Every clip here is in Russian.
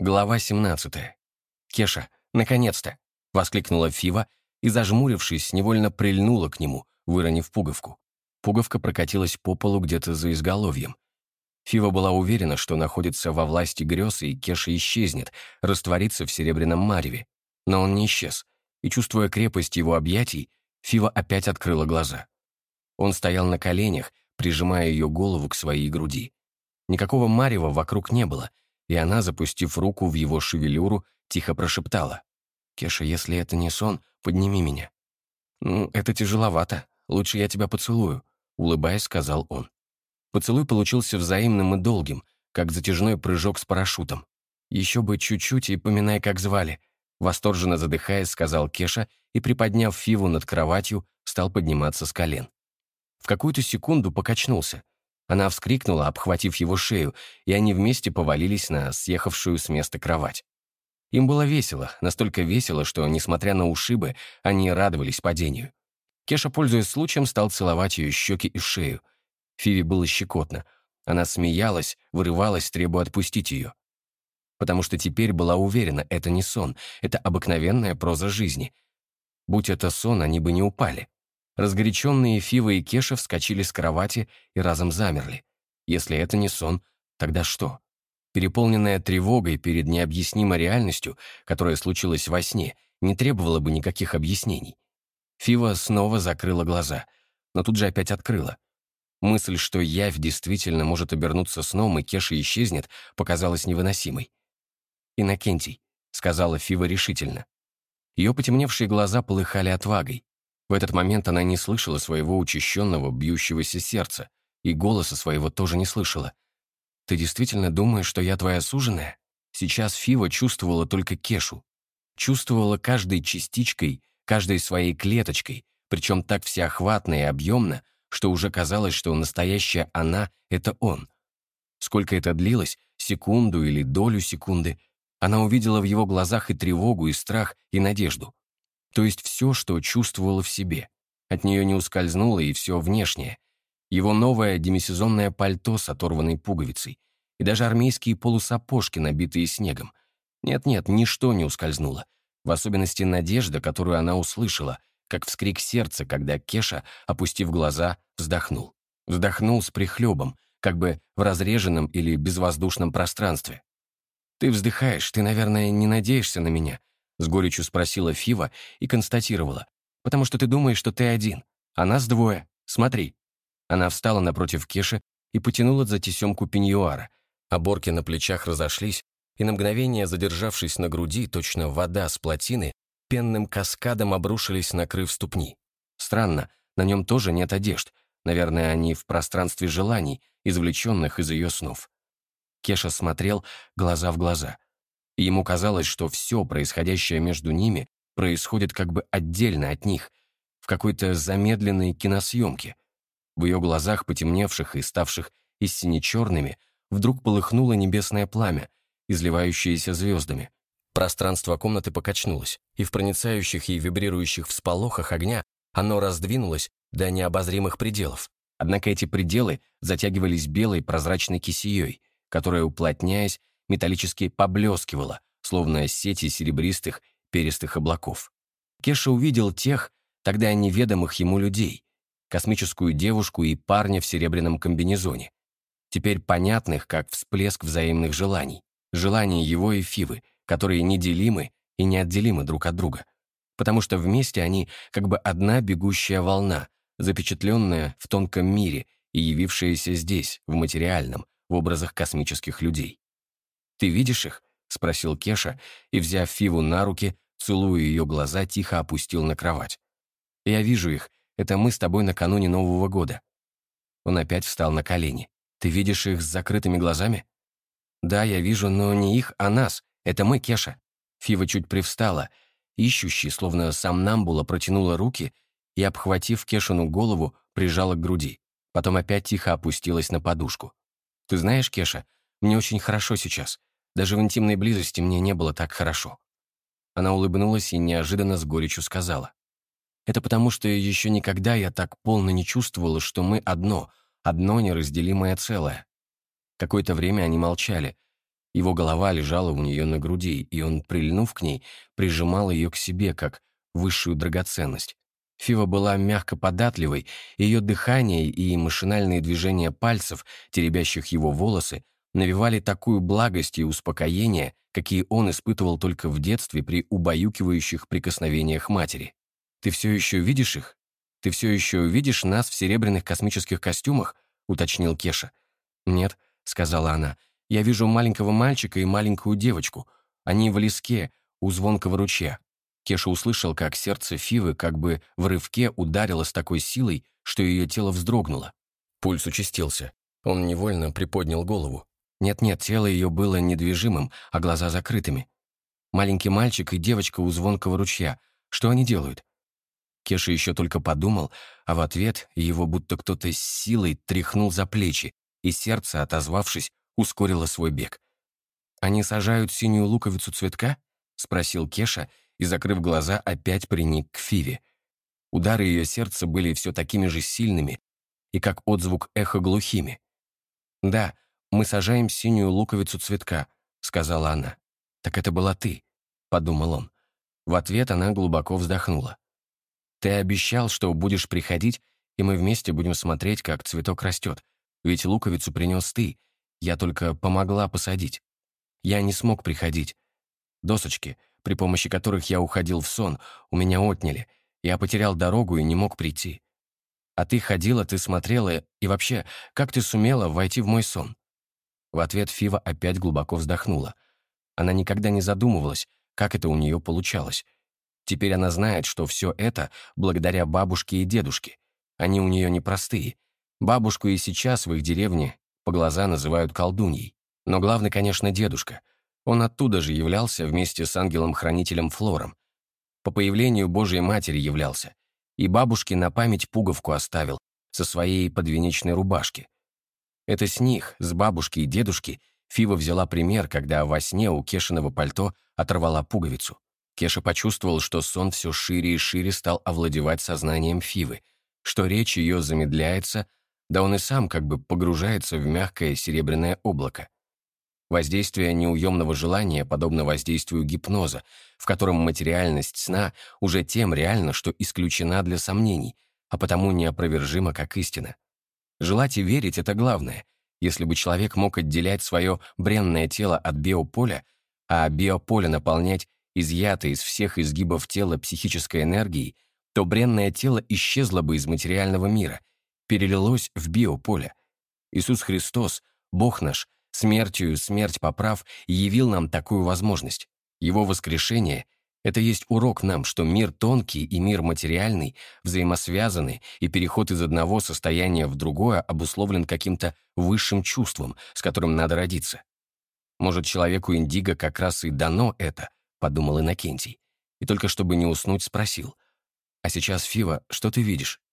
Глава 17. «Кеша, наконец-то!» — воскликнула Фива и, зажмурившись, невольно прильнула к нему, выронив пуговку. Пуговка прокатилась по полу где-то за изголовьем. Фива была уверена, что находится во власти грез, и Кеша исчезнет, растворится в серебряном мареве. Но он не исчез, и, чувствуя крепость его объятий, Фива опять открыла глаза. Он стоял на коленях, прижимая ее голову к своей груди. Никакого марева вокруг не было, и она, запустив руку в его шевелюру, тихо прошептала: «Кеша, если это не сон, подними меня». «Ну, это тяжеловато. Лучше я тебя поцелую», — улыбаясь, сказал он. Поцелуй получился взаимным и долгим, как затяжной прыжок с парашютом. «Еще бы чуть-чуть и поминай, как звали», — восторженно задыхаясь, сказал Кеша и, приподняв Фиву над кроватью, стал подниматься с колен. В какую-то секунду покачнулся. Она вскрикнула, обхватив его шею, и они вместе повалились на съехавшую с места кровать. Им было весело, настолько весело, что, несмотря на ушибы, они радовались падению. Кеша, пользуясь случаем, стал целовать ее щеки и шею. Фиве было щекотно. Она смеялась, вырывалась, требуя отпустить ее. Потому что теперь была уверена, это не сон, это обыкновенная проза жизни. Будь это сон, они бы не упали. Разгоряченные Фива и Кеша вскочили с кровати и разом замерли. Если это не сон, тогда что? Переполненная тревогой перед необъяснимой реальностью, которая случилась во сне, не требовала бы никаких объяснений. Фива снова закрыла глаза, но тут же опять открыла. Мысль, что явь действительно может обернуться сном и Кеша исчезнет, показалась невыносимой. «Иннокентий», — сказала Фива решительно. Ее потемневшие глаза полыхали отвагой. В этот момент она не слышала своего учащенного, бьющегося сердца, и голоса своего тоже не слышала. «Ты действительно думаешь, что я твоя суженая?» Сейчас Фива чувствовала только Кешу. Чувствовала каждой частичкой, каждой своей клеточкой, причем так всеохватно и объемно, что уже казалось, что настоящая она — это он. Сколько это длилось, секунду или долю секунды, она увидела в его глазах и тревогу, и страх, и надежду. То есть все, что чувствовала в себе. От нее не ускользнуло и все внешнее. Его новое демисезонное пальто с оторванной пуговицей и даже армейские полусапожки, набитые снегом. Нет-нет, ничто не ускользнуло. В особенности надежда, которую она услышала, как вскрик сердца, когда Кеша, опустив глаза, вздохнул. Вздохнул с прихлебом, как бы в разреженном или безвоздушном пространстве. «Ты вздыхаешь, ты, наверное, не надеешься на меня?» — с горечью спросила Фива и констатировала. «Потому что ты думаешь, что ты один, а нас двое. Смотри». Она встала напротив Кеши и потянула за тесемку пеньюара. Оборки на плечах разошлись, и на мгновение, задержавшись на груди, точно вода с плотины, пенным каскадом обрушились, накрыв ступни. Странно, на нем тоже нет одежд. Наверное, они в пространстве желаний, извлеченных из ее снов. Кеша смотрел глаза в глаза. И ему казалось, что все происходящее между ними происходит как бы отдельно от них, в какой-то замедленной киносъемке. В ее глазах, потемневших и ставших истине черными, вдруг полыхнуло небесное пламя, изливающееся звездами. Пространство комнаты покачнулось, и в проницающих и вибрирующих всполохах огня оно раздвинулось до необозримых пределов. Однако эти пределы затягивались белой прозрачной кисеей, которая, уплотняясь, металлически поблескивала, словно сети серебристых перистых облаков. Кеша увидел тех, тогда неведомых ему людей, космическую девушку и парня в серебряном комбинезоне, теперь понятных, как всплеск взаимных желаний, желаний его и Фивы, которые неделимы и неотделимы друг от друга, потому что вместе они как бы одна бегущая волна, запечатленная в тонком мире и явившаяся здесь, в материальном, в образах космических людей. «Ты видишь их?» — спросил Кеша, и, взяв Фиву на руки, целуя ее глаза, тихо опустил на кровать. «Я вижу их. Это мы с тобой накануне Нового года». Он опять встал на колени. «Ты видишь их с закрытыми глазами?» «Да, я вижу, но не их, а нас. Это мы, Кеша». Фива чуть привстала, ищущий, словно сомнамбула, протянула руки и, обхватив Кешину голову, прижала к груди. Потом опять тихо опустилась на подушку. «Ты знаешь, Кеша, мне очень хорошо сейчас. Даже в интимной близости мне не было так хорошо». Она улыбнулась и неожиданно с горечью сказала: «Это потому, что еще никогда я так полно не чувствовала, что мы одно неразделимое целое». Какое-то время они молчали. Его голова лежала у нее на груди, и он, прильнув к ней, прижимал ее к себе, как высшую драгоценность. Фива была мягко податливой, ее дыхание и машинальные движения пальцев, теребящих его волосы, навевали такую благость и успокоение, какие он испытывал только в детстве при убаюкивающих прикосновениях матери. «Ты все еще видишь их? Ты все еще видишь нас в серебряных космических костюмах?» — уточнил Кеша. «Нет», — сказала она, — «я вижу маленького мальчика и маленькую девочку. Они в леске, у звонкого ручья». Кеша услышал, как сердце Фивы как бы в рывке ударило с такой силой, что ее тело вздрогнуло. Пульс участился. Он невольно приподнял голову. Нет-нет, тело ее было недвижимым, а глаза закрытыми. Маленький мальчик и девочка у звонкого ручья. Что они делают? Кеша еще только подумал, а в ответ его будто кто-то с силой тряхнул за плечи, и сердце, отозвавшись, ускорило свой бег. «Они сажают синюю луковицу цветка?» — спросил Кеша, и, закрыв глаза, опять приник к Фиве. Удары ее сердца были все такими же сильными и как отзвук эха глухими. «Да, мы сажаем синюю луковицу цветка», — сказала она. «Так это была ты», — подумал он. В ответ она глубоко вздохнула. «Ты обещал, что будешь приходить, и мы вместе будем смотреть, как цветок растет. Ведь луковицу принес ты, я только помогла посадить. Я не смог приходить. Досочки, при помощи которых я уходил в сон, у меня отняли. Я потерял дорогу и не мог прийти. А ты ходила, ты смотрела, и вообще, как ты сумела войти в мой сон?» В ответ Фива опять глубоко вздохнула. Она никогда не задумывалась, как это у нее получалось. Теперь она знает, что все это благодаря бабушке и дедушке. Они у нее непростые. Бабушку и сейчас в их деревне по глаза называют колдуньей. Но главный, конечно, дедушка. Он оттуда же являлся вместе с ангелом-хранителем Флором. По появлению Божьей Матери являлся. И бабушке на память пуговку оставил со своей подвенечной рубашки. Это с них, с бабушки и дедушки, Фива взяла пример, когда во сне у Кешиного пальто оторвала пуговицу. Кеша почувствовал, что сон все шире и шире стал овладевать сознанием Фивы, что речь ее замедляется, да он и сам как бы погружается в мягкое серебряное облако. Воздействие неуемного желания подобно воздействию гипноза, в котором материальность сна уже тем реальна, что исключена для сомнений, а потому неопровержима как истина. Желать и верить — это главное. Если бы человек мог отделять свое бренное тело от биополя, а биополе наполнять изъятой из всех изгибов тела психической энергией, то бренное тело исчезло бы из материального мира, перелилось в биополе. Иисус Христос, Бог наш, смертью смерть поправ, явил нам такую возможность. Его воскрешение — это есть урок нам, что мир тонкий и мир материальный взаимосвязаны, и переход из одного состояния в другое обусловлен каким-то высшим чувством, с которым надо родиться. Может, человеку индиго как раз и дано это, подумал Иннокентий, и только чтобы не уснуть, спросил. «А сейчас, Фива, что ты видишь?»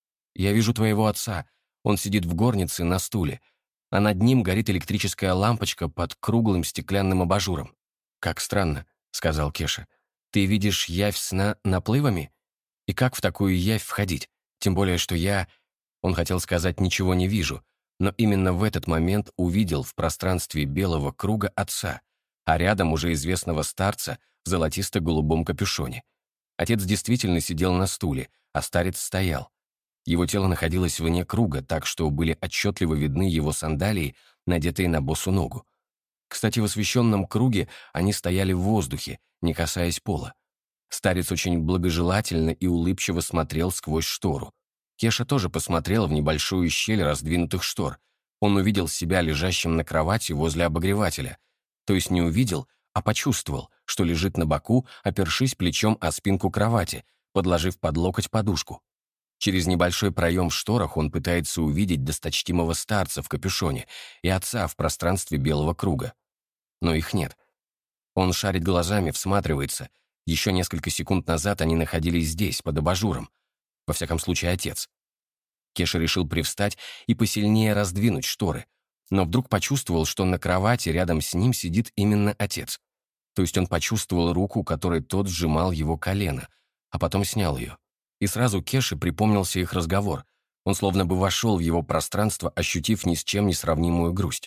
«Я вижу твоего отца. Он сидит в горнице на стуле, а над ним горит электрическая лампочка под круглым стеклянным абажуром». «Как странно», — сказал Кеша. «Ты видишь явь сна наплывами? И как в такую явь входить? Тем более, что я...» Он хотел сказать «ничего не вижу», но именно в этот момент увидел в пространстве белого круга отца, а рядом уже известного старца в золотисто-голубом капюшоне. Отец действительно сидел на стуле, а старец стоял. Его тело находилось вне круга, так что были отчетливо видны его сандалии, надетые на босу ногу. Кстати, в освещенном круге они стояли в воздухе, не касаясь пола. Старец очень благожелательно и улыбчиво смотрел сквозь штору. Кеша тоже посмотрел в небольшую щель раздвинутых штор. Он увидел себя лежащим на кровати возле обогревателя. То есть не увидел, а почувствовал, что лежит на боку, опершись плечом о спинку кровати, подложив под локоть подушку. Через небольшой проем в шторах он пытается увидеть досточтимого старца в капюшоне и отца в пространстве белого круга. Но их нет. Он шарит глазами, всматривается. Еще несколько секунд назад они находились здесь, под абажуром. Во всяком случае, отец. Кеша решил привстать и посильнее раздвинуть шторы, но вдруг почувствовал, что на кровати рядом с ним сидит именно отец. То есть он почувствовал руку, которой тот сжимал его колено, а потом снял ее. И сразу Кеше припомнился их разговор. Он словно бы вошел в его пространство, ощутив ни с чем не сравнимую грусть.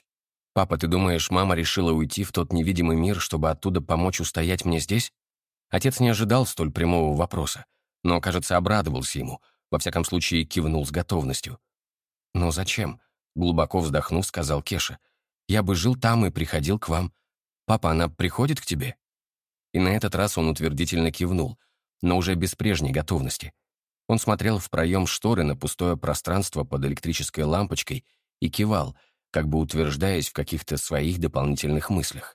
«Папа, ты думаешь, мама решила уйти в тот невидимый мир, чтобы оттуда помочь устоять мне здесь?» Отец не ожидал столь прямого вопроса, но, кажется, обрадовался ему, во всяком случае кивнул с готовностью. «Но зачем?» — глубоко вздохнув, сказал Кеша. «Я бы жил там и приходил к вам. Папа, она приходит к тебе?» И на этот раз он утвердительно кивнул, но уже без прежней готовности. Он смотрел в проем шторы на пустое пространство под электрической лампочкой и кивал, как бы утверждаясь в каких-то своих дополнительных мыслях.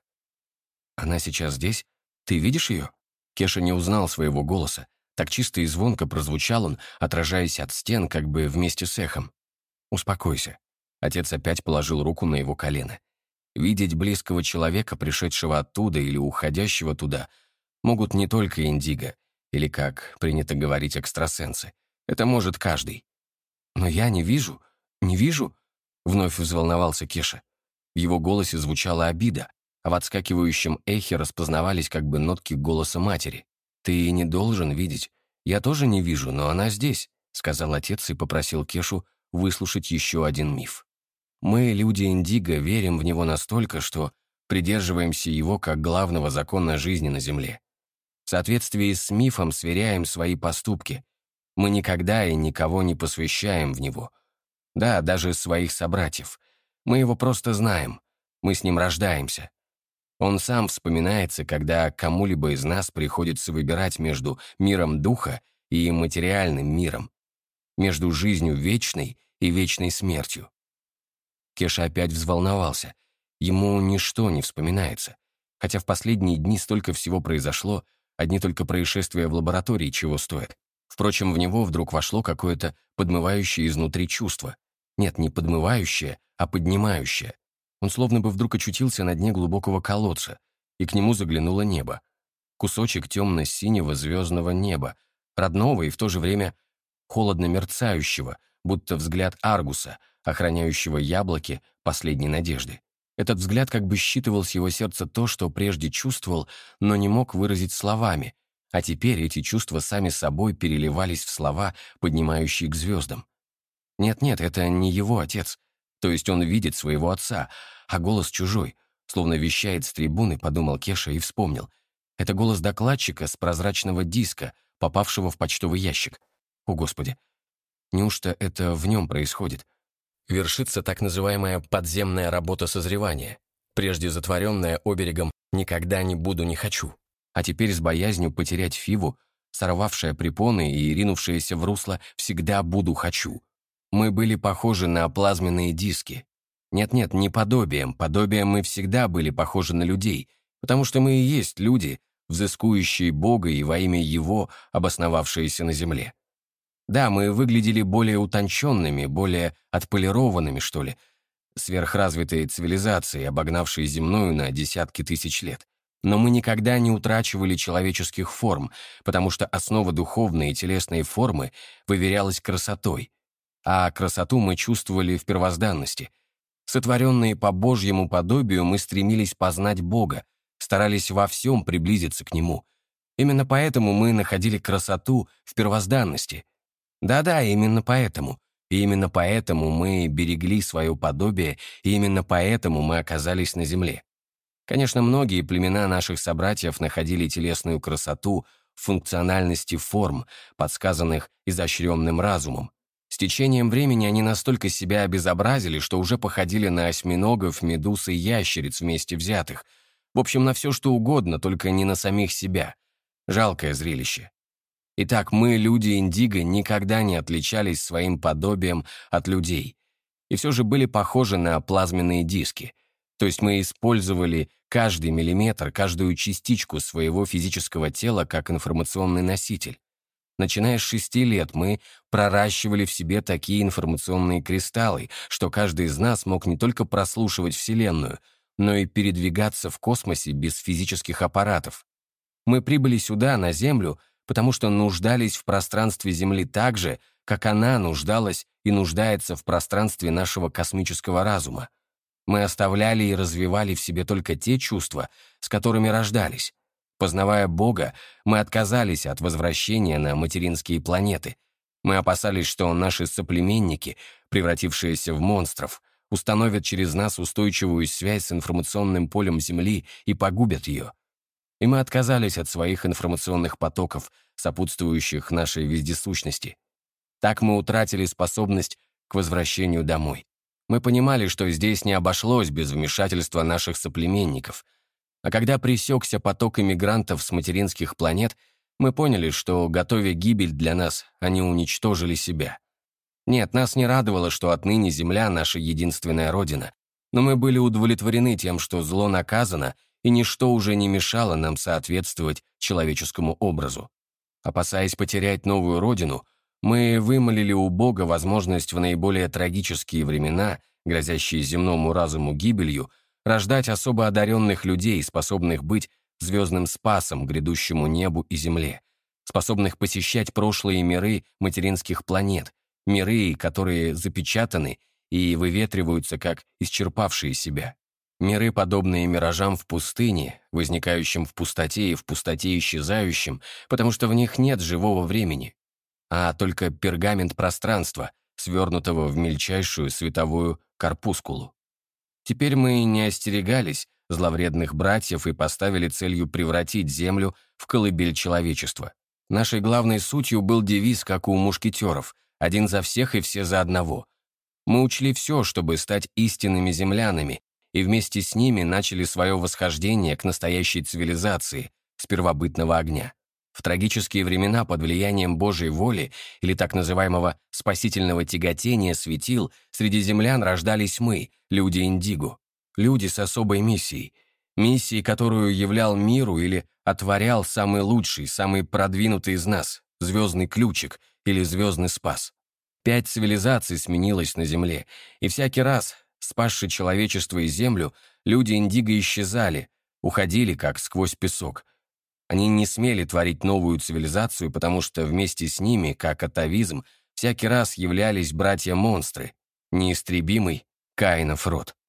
«Она сейчас здесь? Ты видишь ее?» Кеша не узнал своего голоса. Так чисто и звонко прозвучал он, отражаясь от стен, как бы вместе с эхом. «Успокойся». Отец опять положил руку на его колено. Видеть близкого человека, пришедшего оттуда или уходящего туда, могут не только индиго, или, как принято говорить, экстрасенсы. Это может каждый. «Но я не вижу, не вижу», — вновь взволновался Кеша. В его голосе звучала обида, а в отскакивающем эхе распознавались как бы нотки голоса матери. «Ты не должен видеть. Я тоже не вижу, но она здесь», — сказал отец и попросил Кешу выслушать еще один миф. «Мы, люди индиго, верим в него настолько, что придерживаемся его как главного закона жизни на Земле. В соответствии с мифом сверяем свои поступки. Мы никогда и никого не посвящаем в него. Да, даже своих собратьев. Мы его просто знаем. Мы с ним рождаемся. Он сам вспоминается, когда кому-либо из нас приходится выбирать между миром духа и материальным миром, между жизнью вечной и вечной смертью». Кеша опять взволновался. Ему ничто не вспоминается. Хотя в последние дни столько всего произошло, одни только происшествия в лаборатории чего стоят. Впрочем, в него вдруг вошло какое-то подмывающее изнутри чувство. Нет, не подмывающее, а поднимающее. Он словно бы вдруг очутился на дне глубокого колодца, и к нему заглянуло небо. Кусочек темно-синего звездного неба, родного и в то же время холодно мерцающего, будто взгляд Аргуса, охраняющего яблоки последней надежды. Этот взгляд как бы считывал с его сердца то, что прежде чувствовал, но не мог выразить словами, а теперь эти чувства сами собой переливались в слова, поднимающие к звездам. Нет-нет, это не его отец. То есть он видит своего отца, а голос чужой, словно вещает с трибуны, подумал Кеша и вспомнил. Это голос докладчика с прозрачного диска, попавшего в почтовый ящик. О, Господи! Неужто это в нем происходит? Вершится так называемая подземная работа созревания, прежде затворенная оберегом «никогда не буду, не хочу», а теперь с боязнью потерять Фиву, сорвавшая препоны и ринувшаяся в русло «всегда буду, хочу». Мы были похожи на плазменные диски. Нет-нет, не подобием. Подобием мы всегда были похожи на людей, потому что мы и есть люди, взыскующие Бога и во имя Его, обосновавшиеся на земле. Да, мы выглядели более утонченными, более отполированными, что ли, сверхразвитой цивилизацией, обогнавшей земную на десятки тысяч лет. Но мы никогда не утрачивали человеческих форм, потому что основа духовной и телесной формы выверялась красотой, а красоту мы чувствовали в первозданности. Сотворенные по Божьему подобию, мы стремились познать Бога, старались во всем приблизиться к Нему. Именно поэтому мы находили красоту в первозданности. Да-да, именно поэтому. И именно поэтому мы берегли свое подобие, и именно поэтому мы оказались на земле. Конечно, многие племена наших собратьев находили телесную красоту в функциональности форм, подсказанных изощренным разумом. С течением времени они настолько себя обезобразили, что уже походили на осьминогов, медуз и ящериц вместе взятых. В общем, на все что угодно, только не на самих себя. Жалкое зрелище. Итак, мы, люди индиго, никогда не отличались своим подобием от людей. И все же были похожи на плазменные диски. То есть мы использовали каждый миллиметр, каждую частичку своего физического тела как информационный носитель. Начиная с 6 лет мы проращивали в себе такие информационные кристаллы, что каждый из нас мог не только прослушивать Вселенную, но и передвигаться в космосе без физических аппаратов. Мы прибыли сюда, на Землю, потому что нуждались в пространстве Земли так же, как она нуждалась и нуждается в пространстве нашего космического разума. Мы оставляли и развивали в себе только те чувства, с которыми рождались. Познавая Бога, мы отказались от возвращения на материнские планеты. Мы опасались, что наши соплеменники, превратившиеся в монстров, установят через нас устойчивую связь с информационным полем Земли и погубят ее. И мы отказались от своих информационных потоков, сопутствующих нашей вездесущности. Так мы утратили способность к возвращению домой. Мы понимали, что здесь не обошлось без вмешательства наших соплеменников. А когда пресекся поток иммигрантов с материнских планет, мы поняли, что, готовя гибель для нас, они уничтожили себя. Нет, нас не радовало, что отныне Земля — наша единственная родина, но мы были удовлетворены тем, что зло наказано, и ничто уже не мешало нам соответствовать человеческому образу. Опасаясь потерять новую родину, мы вымолили у Бога возможность в наиболее трагические времена, грозящие земному разуму гибелью, рождать особо одаренных людей, способных быть звездным спасом грядущему небу и земле, способных посещать прошлые миры материнских планет, миры, которые запечатаны и выветриваются как исчерпавшие себя. Миры, подобные миражам в пустыне, возникающим в пустоте и в пустоте исчезающим, потому что в них нет живого времени, а только пергамент пространства, свернутого в мельчайшую световую корпускулу. Теперь мы не остерегались зловредных братьев и поставили целью превратить Землю в колыбель человечества. Нашей главной сутью был девиз, как у мушкетеров: «Один за всех и все за одного». Мы учли все, чтобы стать истинными землянами, и вместе с ними начали свое восхождение к настоящей цивилизации с первобытного огня. В трагические времена под влиянием Божьей воли или так называемого спасительного тяготения светил среди землян рождались мы, люди Индиго, люди с особой миссией, которую являл миру или отворял самый лучший, самый продвинутый из нас, звездный ключик или звездный спас. 5 цивилизаций сменилось на Земле, и всякий раз, спасши человечество и Землю, люди Индиго исчезали, уходили как сквозь песок. Они не смели творить новую цивилизацию, потому что вместе с ними, как атавизм, всякий раз являлись братья-монстры, неистребимый Каинов род.